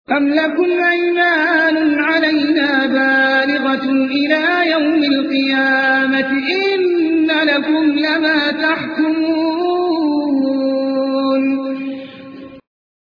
أم لكم أيمان علينا بالغة إلى يوم القيامة إن لكم لما تحكمون